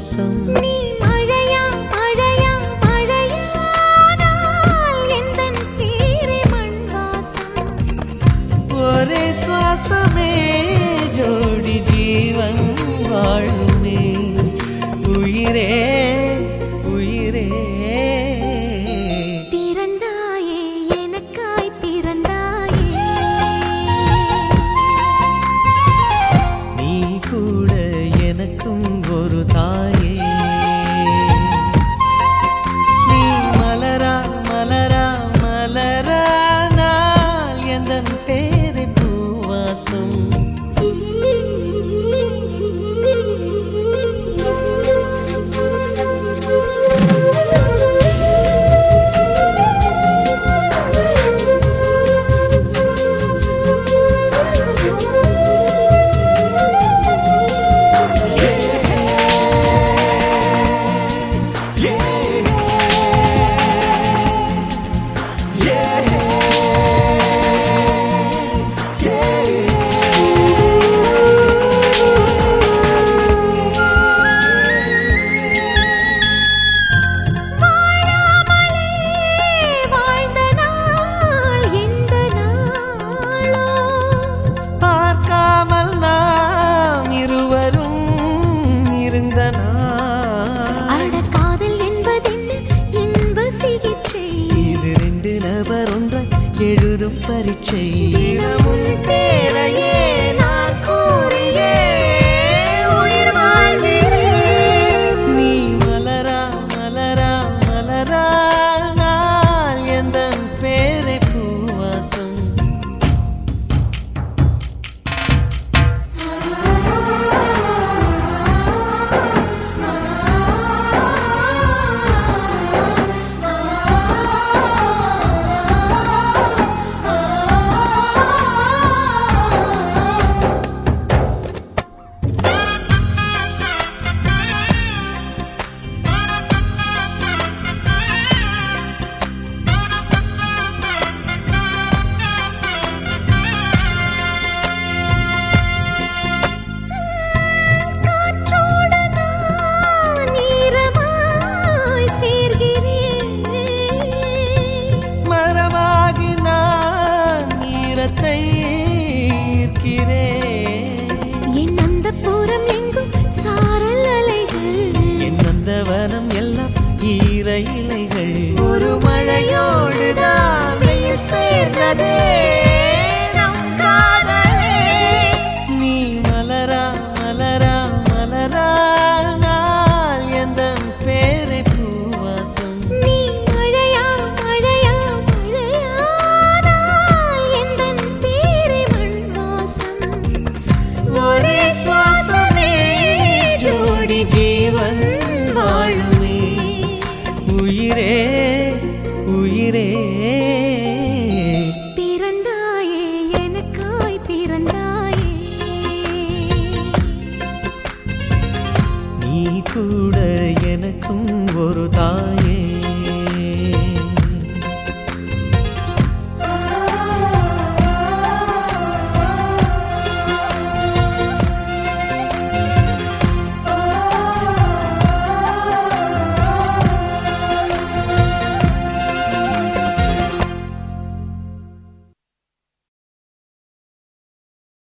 பூவாசம். நீ மழையா மழையா மழையானால் எந்தன் பேரே மண் வாசம். ஒரே சுவாசமே ஜோடி ஜீவன் வாழுமே. உயிரே உயிரே பிறந்தாயே எனக்காய் பிறந்தாயே. நீ கூட எனக்கும் ஒரு தாயே. நீ மலரா மலரா மலரானால் எந்தன் பேரை பூவாசம். எழுதும் பரீட்சை தினமும் பேரையே நான் கூறியே உயிர் வாழ்கிறேன். நீ மலரா மலரா மலரா நான் எந்தன் பேரை பூவாசம். என் அந்த புறம் எங்கும் சாரல் அலைகள், என் அந்த வனம் எல்லாம் ஈர இலைகள். ஒரு மழையோடுதான் வெயில் சேர்ந்ததே நம் காதலே. நீ மலரா மலரா மலரா நான் எந்தன் பேரை பூவாசம். நீ மழையா மழையா மழையானால் எந்தன் பேரே மண் வாசம். ஒரே சுவாசமே ஜோடி ஜீவன் வாழுமே. உயிரே உயிரே பிறந்தாயே எனக்காய் பிறந்தாயே. நீ கூட எனக்கும் ஒரு தாயே.